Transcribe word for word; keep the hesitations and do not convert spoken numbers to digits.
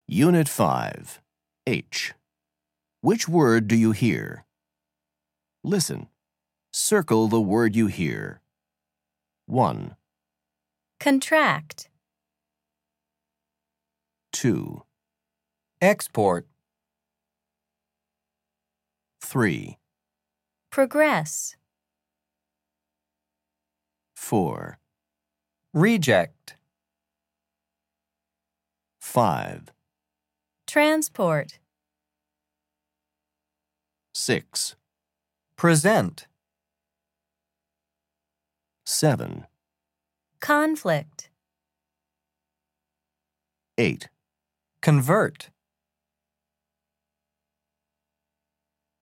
Unit five, H. Which word do you hear? Listen. Circle the word you hear. one, Contract. two, Export. three, Progress. four, Reject. five, Transport. six, Present. seven, Conflict. eight. Convert.